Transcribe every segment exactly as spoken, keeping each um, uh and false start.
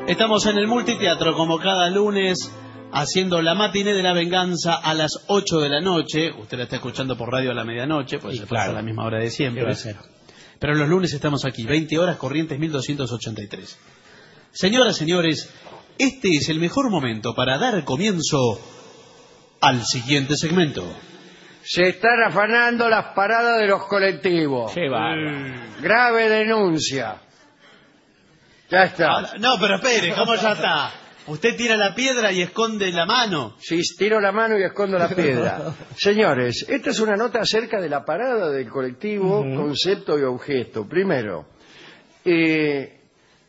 Estamos en el Multiteatro como cada lunes, haciendo la matiné de la venganza a las ocho de la noche. Usted la está escuchando por radio a la medianoche, pues sí, se claro. pasa a la misma hora de siempre. Pero los lunes estamos aquí, veinte horas, Corrientes mil doscientos ochenta y tres. Señoras, señores, este es el mejor momento para dar comienzo al siguiente segmento. Se están afanando las paradas de los colectivos. Qué bárbaro. Grave denuncia. Ya está. No, pero espere, ¿cómo ya está? Usted tira la piedra y esconde la mano. Sí, tiro la mano y escondo la piedra. Señores, esta es una nota acerca de la parada del colectivo, uh-huh. concepto y objeto. Primero, eh,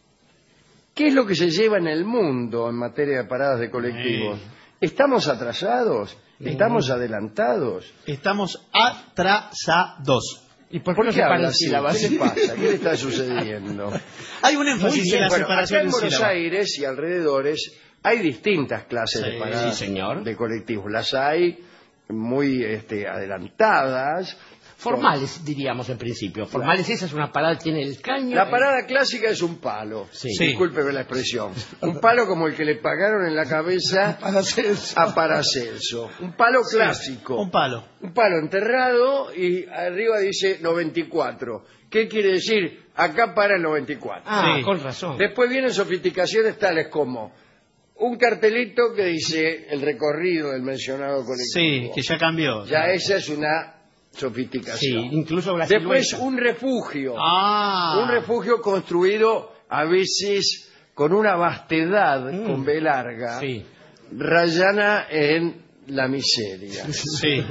¿qué es lo que se lleva en el mundo en materia de paradas de colectivos? ¿Estamos atrasados? ¿Estamos uh-huh. adelantados? Estamos atrasados. ¿Y por qué, ¿Por qué no se habla así? ¿Qué le pasa? ¿Qué le está sucediendo? Hay un énfasis en la bueno, separación acá en Buenos Aires y alrededores hay distintas clases sí, de paradas sí, señor. de colectivos. Las hay muy este, adelantadas. Formales, con... diríamos en principio. Formales, claro. Esa es una parada, tiene el caño. La parada clásica es un palo. Sí. Discúlpeme la expresión. Un palo como el que le pagaron en la cabeza a Paracelso. Un palo clásico. Sí, un palo. Un palo enterrado y arriba dice noventa y cuatro. ¿Qué quiere decir? Acá para el noventa y cuatro. Ah, sí. Con razón. Después vienen sofisticaciones tales como un cartelito que dice el recorrido del mencionado colectivo. Sí, que ya cambió. Ya esa es una sofisticación. Sí, incluso la Después silueta. un refugio. Ah. Un refugio construido a veces con una vastedad, mm. con B larga, sí. rayana en la miseria. Sí.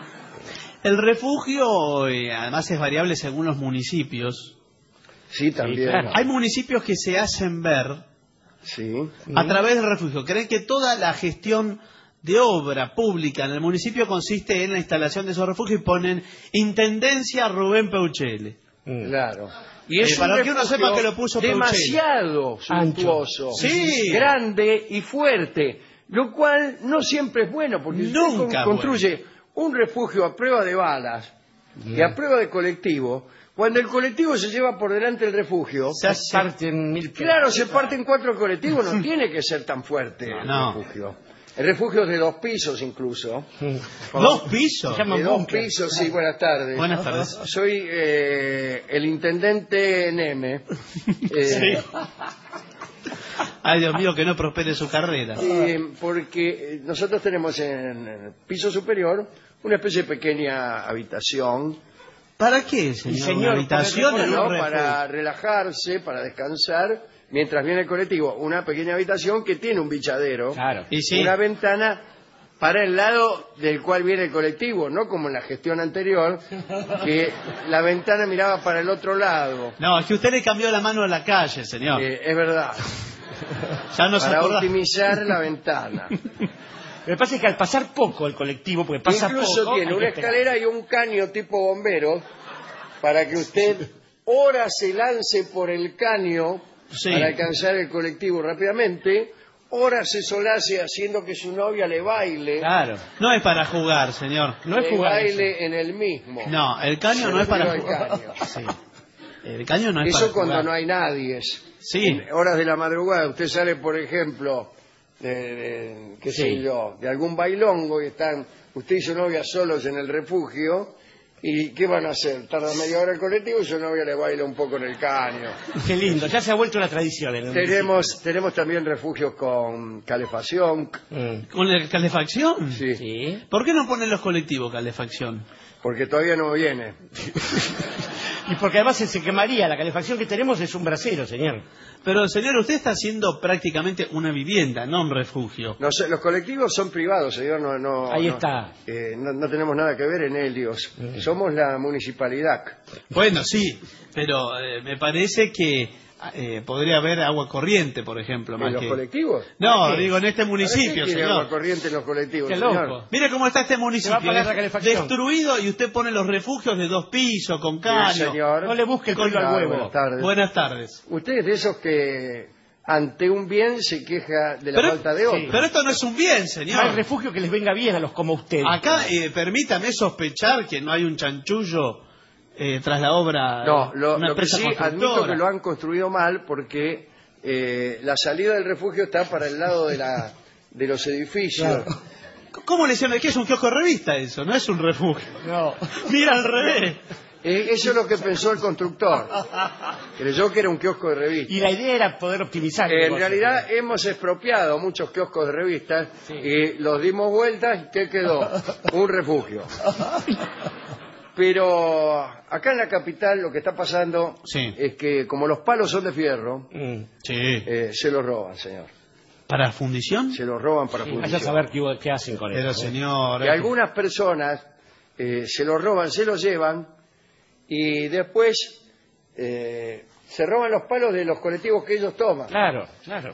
El refugio, eh, además, es variable según los municipios. Sí, también. Sí, claro. Hay municipios que se hacen ver sí. a través del refugio. Creen que toda la gestión de obra pública en el municipio consiste en la instalación de esos refugios y ponen Intendencia Rubén Peuchele. Claro. Y es eh, para que uno sepa que lo puso demasiado suntuoso, sí. grande y fuerte, lo cual no siempre es bueno, porque si Nunca usted construye bueno. un refugio a prueba de balas mm. y a prueba de colectivo, cuando el colectivo se lleva por delante el refugio, se parten mil claro, se parten cuatro colectivos, no tiene que ser tan fuerte el no. refugio. El refugio es de dos pisos incluso. ¿Dos pisos? De dos pisos, sí, buenas tardes. Buenas tardes. Soy eh, el intendente Neme. Eh, sí. Ay, Dios mío, que no prospere su carrera. Eh, porque nosotros tenemos en el piso superior una especie de pequeña habitación. ¿Para qué, señor? señor ¿Una habitación? para, no, para relajarse, para descansar, mientras viene el colectivo. Una pequeña habitación que tiene un bichadero. Claro. ¿Y sí? Una ventana para el lado del cual viene el colectivo, no como en la gestión anterior, que la ventana miraba para el otro lado. No, es que usted le cambió la mano a la calle, señor. Eh, es verdad. Ya no para optimizar la ventana. Lo que pasa es que al pasar poco el colectivo, porque pasa Incluso poco, tiene una escalera y un caño tipo bombero para que usted ora se lance por el caño sí. para alcanzar el colectivo rápidamente, ora se solace haciendo que su novia le baile. Claro. No es para jugar, señor. No es le jugar. baile Eso. En el mismo. No, el caño se no es para jugar. Caño. Sí. El caño no es Eso para cuando jugar. no hay nadie. Sí. En horas de la madrugada usted sale, por ejemplo, de, de, qué sí. sé yo, de algún bailongo y están usted y su novia solos en el refugio. ¿Y qué van a hacer? Tarda media hora el colectivo y su novia le baila un poco en el caño. Qué lindo, ya se ha vuelto una tradición. En el tenemos, tenemos también refugios con calefacción. Mm. ¿Con la calefacción? Sí. sí. ¿Por qué no ponen los colectivos calefacción? Porque todavía no viene. Y porque además se quemaría, la calefacción que tenemos es un brasero, señor. Pero, señor, usted está haciendo prácticamente una vivienda, no un refugio. No sé, los colectivos son privados, señor. No, no, Ahí no, está. Eh, no, no tenemos nada que ver en Helios. Mm. Somos la municipalidad. Bueno, sí, pero eh, me parece que eh, podría haber agua corriente, por ejemplo. ¿En más los que... colectivos? No, digo, en este municipio, ¿Qué señor. agua corriente en los colectivos, Qué señor? loco. Mire cómo está este municipio, destruido, y usted pone los refugios de dos pisos, con caño. Sí, señor. No le busque el pelo al huevo. Buenas tardes. Buenas tardes. Usted es de esos que ante un bien se queja de la pero, falta de otro. Sí. Pero esto no es un bien, señor. No hay refugio que les venga bien a los como usted. Acá, eh, permítame sospechar que no hay un chanchullo eh, tras la obra. No, lo, una lo que sí empresa admito que lo han construido mal porque eh, la salida del refugio está para el lado de, la, de los edificios. Claro. ¿Cómo le dicen? ¿Qué es un kiosco de revista eso? No es un refugio. No. Mira al revés. Eh, eso es lo que pensó el constructor. Creyó que era un kiosco de revistas. Y la idea era poder optimizar. el En negocio. realidad hemos expropiado muchos kioscos de revistas Sí. y los dimos vueltas y ¿qué quedó? Un refugio. Pero acá en la capital lo que está pasando Sí. es que como los palos son de fierro, Mm. Sí. eh, se los roban, señor. ¿Para fundición? Se los roban para Sí, fundición. vaya a saber qué, qué hacen con Pero eso. ¿eh? señor... Y algunas personas eh, se los roban, se los llevan y después eh, se roban los palos de los colectivos que ellos toman. Claro, claro.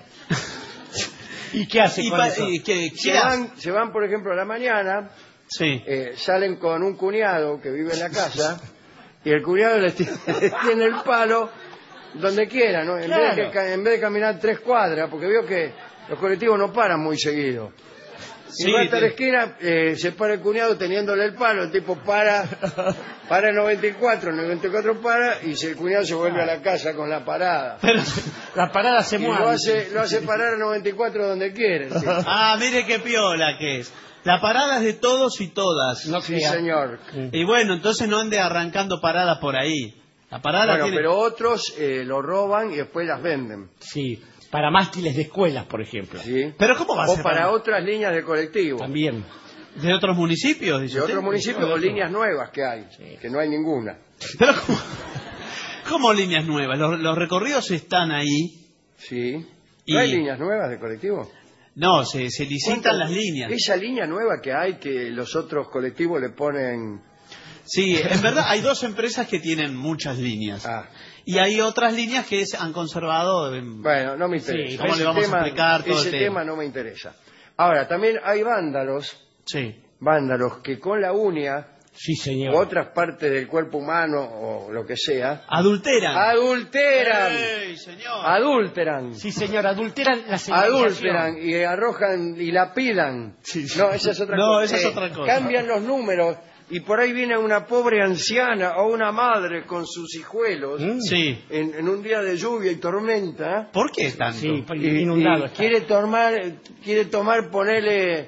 ¿Y qué hacen ¿Y con pa- eso? y qué- Se qué hace? van, se van, por ejemplo, a la mañana, Sí. eh, salen con un cuñado que vive en la casa y el cuñado les tiene, les tiene el palo donde quiera, ¿no? En, Claro. vez de, ca- en vez de caminar tres cuadras, porque veo que los colectivos no paran muy seguido. Sí, y va hasta te- la esquina, eh, se para el cuñado teniéndole el palo, el tipo para, para el noventa y cuatro, el noventa y cuatro para, y si el cuñado se vuelve a la casa con la parada. Pero- La parada se Y mueve. lo hace, lo hace parar a noventa y cuatro donde quiere. el tipo. Ah, mire qué piola que es. La parada es de todos y todas. No Sí, crea. señor. Y bueno, entonces no ande arrancando paradas por ahí. La parada Bueno, tiene... pero otros eh, lo roban y después las venden. Sí, para mástiles de escuelas, por ejemplo. ¿Sí? Pero ¿cómo va a O ser? para otras líneas de colectivo. También. ¿De otros municipios? dice De usted? otros municipios o líneas nuevas que hay, que no hay ninguna. Pero ¿cómo, cómo líneas nuevas? Los, los recorridos están ahí. ¿Sí? Y- ¿No hay líneas nuevas de colectivo? No, se, se licitan ¿Cuántas- las líneas. Esa línea nueva que hay que los otros colectivos le ponen... Sí, en verdad hay dos empresas que tienen muchas líneas. Ah, Y hay otras líneas que se han conservado. en- bueno, no me interesa. Sí, ¿cómo Ese le vamos a tema- explicar todo Ese el tema? tema no me interesa. Ahora, también hay vándalos, Sí. vándalos que con la uña Sí, señor. u otras partes del cuerpo humano o lo que sea, Adulteran. adulteran, ¡Ey, señor! adulteran. Sí, señor, adulteran la señalización. Adulteran y arrojan y lapidan. No, esa es otra No, cosa. esa es Eh, otra cosa. Cambian los números y por ahí viene una pobre anciana o una madre con sus hijuelos ¿Mm? Sí. en, en un día de lluvia y tormenta. ¿Por qué tanto? Sí, Y, inundado. y está. quiere tomar, quiere tomar, ponerle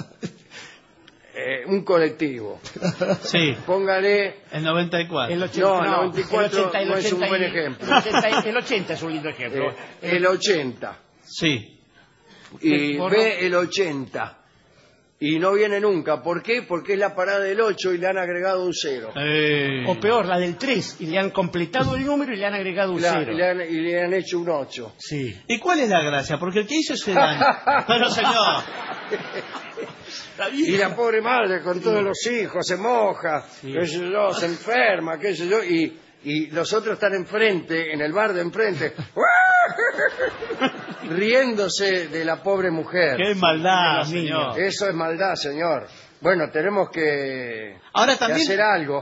eh, un colectivo. Sí, Póngale, el noventa y cuatro. El ochenta, No, no, noventa y cuatro el ochenta, el no es un ochenta buen y- ejemplo. El ochenta, y- el ochenta es un lindo ejemplo. eh, el ochenta. Sí. Y Borró- ve el ochenta. Y no viene nunca. ¿Por qué? Porque es la parada del ocho y le han agregado un cero. Eh, O peor, la del tres, y le han completado el número y le han agregado un La- cero. y, le han, y le han hecho un ocho. Sí. ¿Y cuál es la gracia? Porque el que hizo ese daño... Pero señor... Y la pobre madre con todos los hijos se moja, qué sé yo, se enferma, qué sé yo, y, y los otros están enfrente, en el bar de enfrente, riéndose de la pobre mujer. ¡Qué maldad, Los niños. señor! Eso es maldad, señor. Bueno, tenemos que, Ahora que también... hacer algo.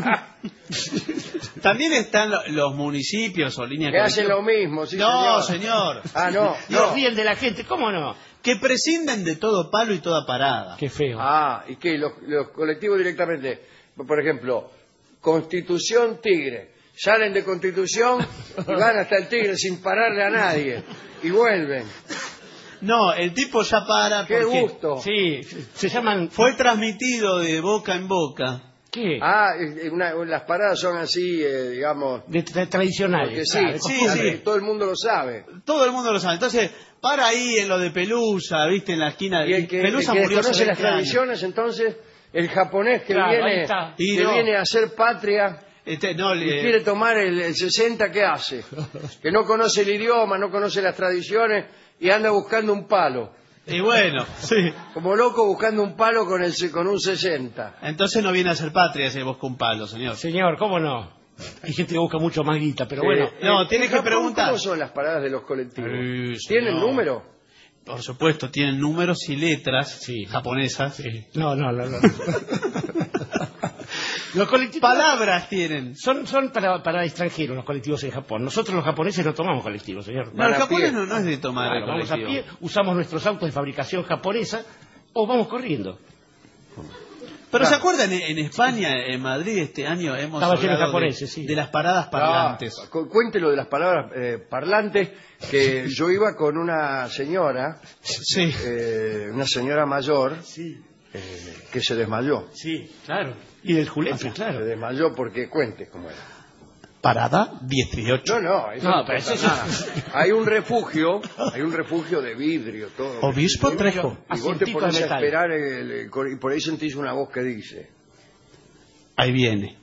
También están lo- los municipios o líneas que hacen colectivas lo mismo, sí, No, señor. señor. Ah, no, No no. ríen de la gente, ¿cómo no? Que prescinden de todo palo y toda parada. Qué feo. Ah, y que los, los colectivos directamente, por ejemplo, Constitución Tigre, salen de Constitución y van hasta el Tigre sin pararle a nadie y vuelven. No, el tipo ya para ¡Qué porque gusto! Sí, se llaman... fue transmitido de boca en boca. ¿Qué? Ah, eh, una- las paradas son así, eh, digamos, De tra- tradicionales. porque sí, claro, de sí, costumbre. sí. todo el mundo lo sabe. Todo el mundo lo sabe. Entonces, para ahí en lo de Pelusa, viste, en la esquina Y de... el que, el Pelusa que murió hace desconoce las veinte años. tradiciones, entonces, el japonés que Claro, ahí viene, está. Y que no. viene a hacer patria Este, no, y le- quiere tomar el, el sesenta, ¿qué hace? Que no conoce el idioma, no conoce las tradiciones y anda buscando un palo. y bueno, sí. Como loco buscando un palo con, el, con un sesenta. Entonces no viene a ser patria si busca un palo, señor. Señor, ¿cómo no? Hay gente que busca mucho más guita, pero bueno. Eh, no, en- tiene en que Japón, preguntar. ¿Cómo son las paradas de los colectivos? Sí, ¿Tienen señor. número? Por supuesto, tienen números y letras Sí. japonesas. Sí. No, no, no. no. Los colectivos... Palabras tienen. Son, son para, para extranjeros los colectivos en Japón. Nosotros los japoneses no tomamos colectivos, señor. No, Van el a japonés pie. no, no es de tomar Claro, el vamos a colectivo. pie, usamos nuestros autos de fabricación japonesa o vamos corriendo. Pero ¿se acuerdan? En, en España, en Madrid, este año hemos Estaba lleno de hablado japoneses, de, sí. de las paradas parlantes. Ah, cu- cuéntelo de las palabras eh, parlantes, que yo iba con una señora, Sí. eh, una señora mayor, Sí, eh, que se desmayó. sí, claro. Y del Julepe, Se claro. desmayó porque, cuente cómo era. Parada dieciocho. No, no, eso No, no, pero pasa eso- nada. Hay un refugio, hay un refugio de vidrio, todo. Obispo Trejo. Y vos te Asientico pones de a metal. esperar el- el cor- y por ahí sentís una voz que dice: Ahí viene.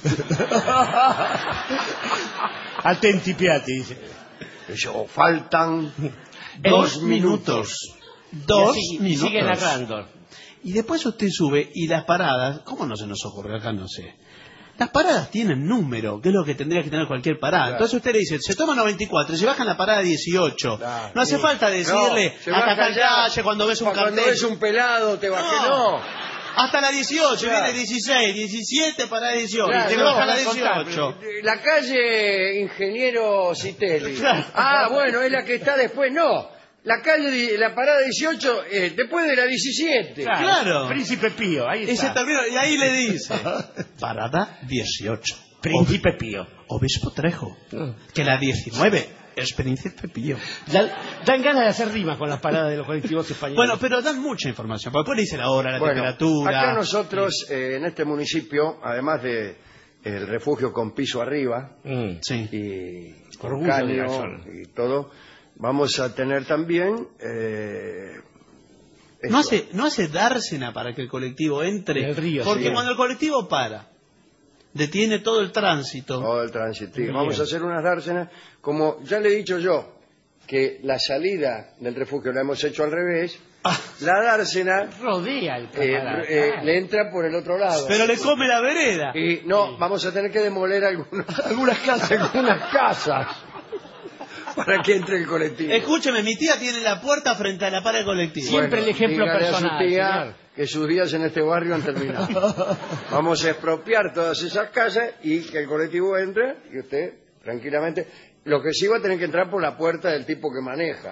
Attenti piatti, dice. yo, faltan Dos minutos. Dos Y así- y minutos. sigue narrando. Y después usted sube y las paradas, ¿cómo no se nos ocurre acá? No sé. Las paradas tienen número, que es lo que tendría que tener cualquier parada. Claro. Entonces usted le dice, se toma noventa y cuatro, se baja en la parada dieciocho. Claro, no hace sí. falta decirle, No, se hasta baja tal ya, calle, cuando ves un cuando cartel. ves un pelado te bajé, No. no. Hasta la dieciocho, Claro. viene dieciséis, diecisiete, parada dieciocho. Claro, y te no, baja la van a contar, dieciocho. La calle Ingeniero Citelli. Ah, bueno, es la que está después, no. La calle, di- la parada dieciocho, eh, después de la diecisiete. Claro. Príncipe Pío, ahí Y, se está. termina- y ahí le dice, parada dieciocho. Príncipe Pío. Obispo Trejo. Mm. Que la diecinueve es Príncipe Pío. Dan, dan ganas de hacer rimas con las paradas de los colectivos españoles. Bueno, pero dan mucha información, porque después le dice la hora, la Bueno, temperatura. acá nosotros, eh, en este municipio, además de el refugio con piso arriba Mm. Sí. y con Orgullo de caño la zona. y todo, vamos a tener también eh, No esto. hace, no hace dársena para que el colectivo entre. En el río, porque sí. cuando el colectivo para, detiene todo el tránsito. todo el tránsito. Bien. Vamos a hacer unas dársenas, como ya le he dicho yo, que la salida del refugio la hemos hecho al revés, Ah, la dársena Rodea el eh, camarada. eh, claro. le entra por el otro lado. pero le come la vereda. Y no, vamos a tener que demoler algunos- algunas casas, algunas casas para que entre el colectivo. Escúcheme, mi tía tiene la puerta frente a la parada del colectivo. Siempre el ejemplo dígale personal, a su tía señor. que sus días en este barrio han terminado. Vamos a expropiar todas esas casas y que el colectivo entre y usted tranquilamente. Lo que sí va a tener que entrar por la puerta del tipo que maneja.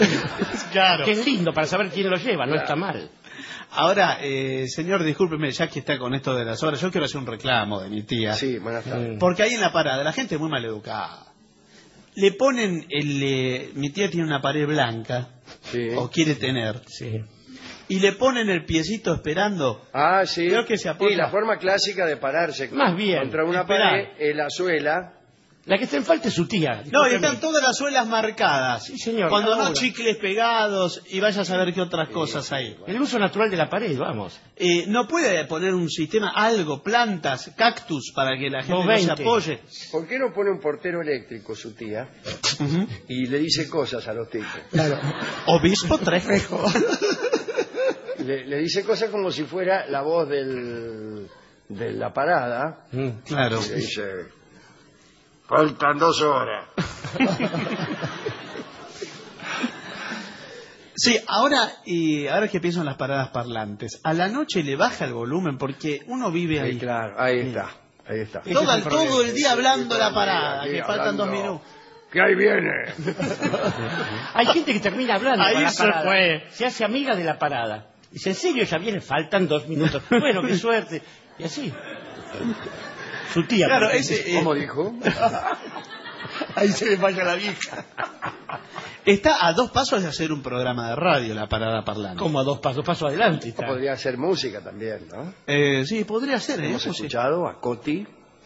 Claro. Que es lindo para saber quién lo lleva, no Claro. está mal. Ahora, eh, señor, discúlpeme, ya que está con esto de las obras, yo quiero hacer un reclamo de mi tía. Sí, buenas tardes. Porque ahí en la parada, la gente es muy maleducada. Le ponen el... eh, mi tía tiene una pared blanca, Sí. o quiere tener, Sí. y le ponen el piecito esperando. Ah, sí. Creo que se apoya. Y la forma clásica de pararse Más bien, contra una esperar. pared es la suela. La que está en falta es su tía. No, y discúlpeme. están todas las suelas marcadas. Sí, señor, Cuando cada no una. chicles pegados y vaya a saber qué otras cosas hay. El uso natural de la pared, vamos. Eh, ¿No puede poner un sistema, algo, plantas, cactus, para que la gente no, se veinte. apoye? ¿Por qué no pone un portero eléctrico su tía Ujú. y le dice cosas a los tipos? Obispo Trejo. Le, le dice cosas como si fuera la voz del, de la parada. Claro. Y le dice: faltan dos horas. Sí, ahora, y ahora que pienso en las paradas parlantes, a la noche le baja el volumen porque uno vive Ahí, ahí. claro, ahí está. Ahí está. Ese Todo, es el, el problema. todo el día hablando Sí, la sí, parada, aquí que faltan dos hablando. minutos. ¿Qué ahí viene? Hay gente que termina hablando Ahí con la se parada. fue. Se hace amiga de la parada. Dice, ¿en serio ya viene? Faltan dos minutos. Bueno, qué suerte. Y así. Su tía. Claro, por ejemplo. ese, eh, ¿Cómo dijo? Ahí se le vaya la vieja. está a dos pasos de hacer un programa de radio, la parada parlante. Como a dos pasos, paso adelante. está. Podría ser música también, ¿no? Eh, sí, podría ser, ¿eh? Hemos Eso sí. escuchado a Coti.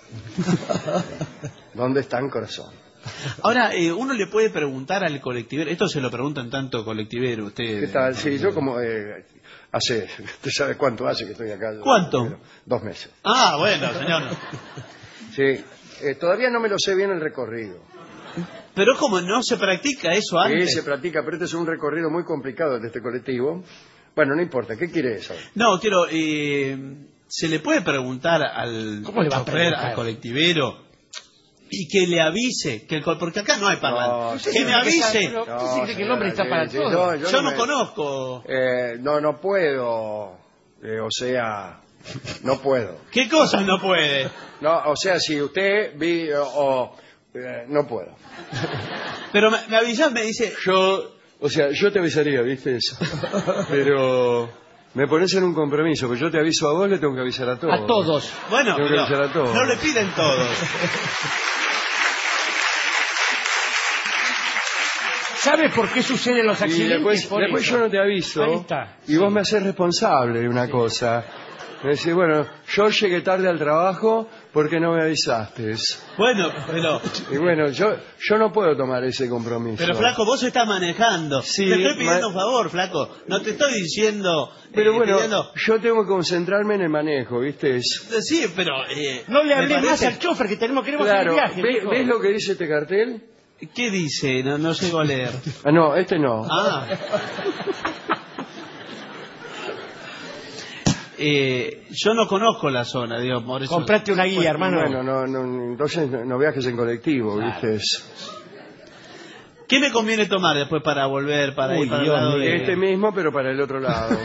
¿Dónde está el corazón? Ahora, eh, uno le puede preguntar al colectivero, esto se lo preguntan tanto colectivero, usted... ¿Qué tal? Sí, yo como... eh, hace... ¿Usted sabe cuánto hace que estoy acá? ¿Cuánto? Dos meses. Ah, bueno, señor. Sí. Eh, todavía no me lo sé bien el recorrido. Pero como no se practica eso Sí, antes. se practica, pero este es un recorrido muy complicado de este colectivo. Bueno, no importa. ¿Qué quiere saber? No, quiero... Eh, ¿se le puede preguntar al ¿Cómo le va a chofer, preguntar? al colectivero, y que le avise, que el, col- porque acá no hay parlante, No, que sí, me sí, avise? sí, Pero usted se cree que el hombre está para sí, todo. no, Yo no me- conozco. Eh, no, no puedo. Eh, o sea, no puedo. ¿Qué cosas no puede? No, o sea, si usted vi o, o, eh, no puedo. Pero me, me avisas, me dice... Yo, o sea, yo te avisaría, ¿viste eso? Pero Me pones en un compromiso, pero yo te aviso a vos, le tengo que avisar a todos. A todos. Bueno, Tengo que avisar a todos. no le piden todos. ¿Sabes por qué suceden los Y accidentes? después, Por después eso. yo no te aviso. Ahí está. Y vos me haces responsable de una cosa. Me decís, bueno, yo llegué tarde al trabajo porque no me avisaste. Bueno, pero... Y bueno, yo yo no puedo tomar ese compromiso. Pero, Flaco, vos estás manejando. Sí, te estoy pidiendo ma- un favor, Flaco. No te estoy diciendo... Pero eh, bueno, pidiendo- yo tengo que concentrarme en el manejo, ¿viste? Es- Sí, pero... eh, No le me hablé más parece- al chofer que tenemos queremos Claro, hacer el viaje. ¿ve- viejo. ¿ves lo que dice este cartel? ¿Qué dice? No, no llego a leer. Ah, no, este no. Ah. Eh, yo no conozco la zona, digo, por eso... Comprate una guía, hermano. Bueno, no, no, entonces no, no viajes en colectivo, Claro. ¿viste? Es- ¿Qué me conviene tomar después para volver, para Uy, ir para el Dios lado mío. de... Este mismo, pero para el otro lado.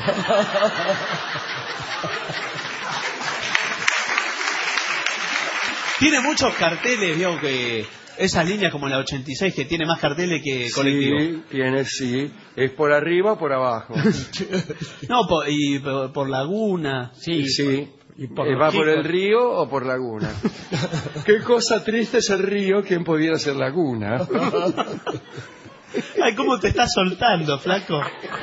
Tiene muchos carteles, vio, que... Esas líneas como la ochenta y seis que tiene más carteles que colectivo. Sí, tiene, sí. ¿Es por arriba o por abajo? No, po- y por, por Laguna. Sí. Sí. Y por Eh, los ¿Va por chicos. el río o por laguna? Qué cosa triste es el río, ¿quién pudiera ser laguna? Ay, ¿cómo te estás soltando, Flaco?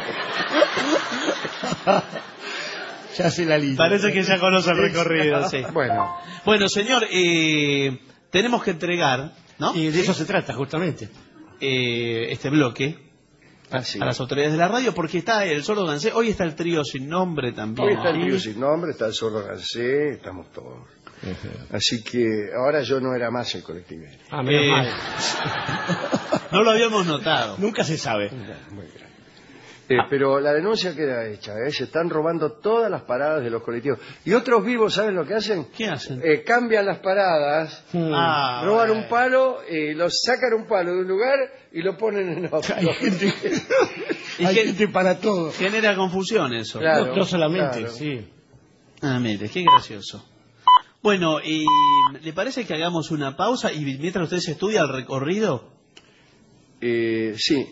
Ya se la lista. Parece que ya conoce el recorrido, sí. Bueno, Bueno, señor, eh, tenemos que entregar, ¿no? Y de eso se trata, justamente. Eh, este bloque así. a las autoridades de la radio, porque está el Sordo Gansé, hoy está el trío sin nombre también. Hoy está el ¿sí? tío sin nombre, está el Sordo Gansé, estamos todos. Así que ahora yo no era más el colectivero. Ah, menos Eh, mal. No lo habíamos notado. Nunca se sabe. Muy bien. Eh, pero la denuncia queda hecha, ¿eh? Se están robando todas las paradas de los colectivos. Y otros vivos, ¿saben lo que hacen? ¿Qué hacen? Eh, cambian las paradas, Ah, roban bueno. un palo, eh, los sacan un palo de un lugar y lo ponen en otro. Hay gente, ¿Y hay qué- gente para todo. Genera confusión eso. Claro. no, no solamente, claro. sí. Ah, mire, qué gracioso. Bueno, y ¿le parece que hagamos una pausa y mientras usted se estudia el recorrido? Eh, sí.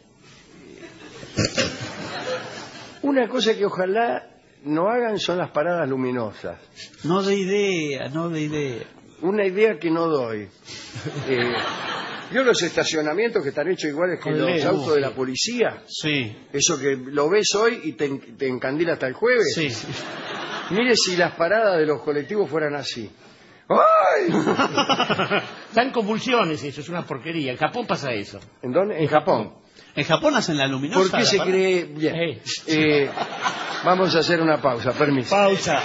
Una cosa que ojalá no hagan son las paradas luminosas. No de idea, no de idea. Una idea que no doy. Eh, ¿Vio los estacionamientos que están hechos iguales que Con los luz, autos de sí. la policía? Sí, Eso que lo ves hoy y te, en- te encandila hasta el jueves. sí. Mire si las paradas de los colectivos fueran así. ¡Ay! Dan convulsiones, eso es una porquería. En Japón pasa eso. ¿En dónde? En Japón. En Japón hacen la luminosa. ¿Por qué la se parada. cree? Bien. Eh. Eh, vamos a hacer una pausa, permiso. Pausa.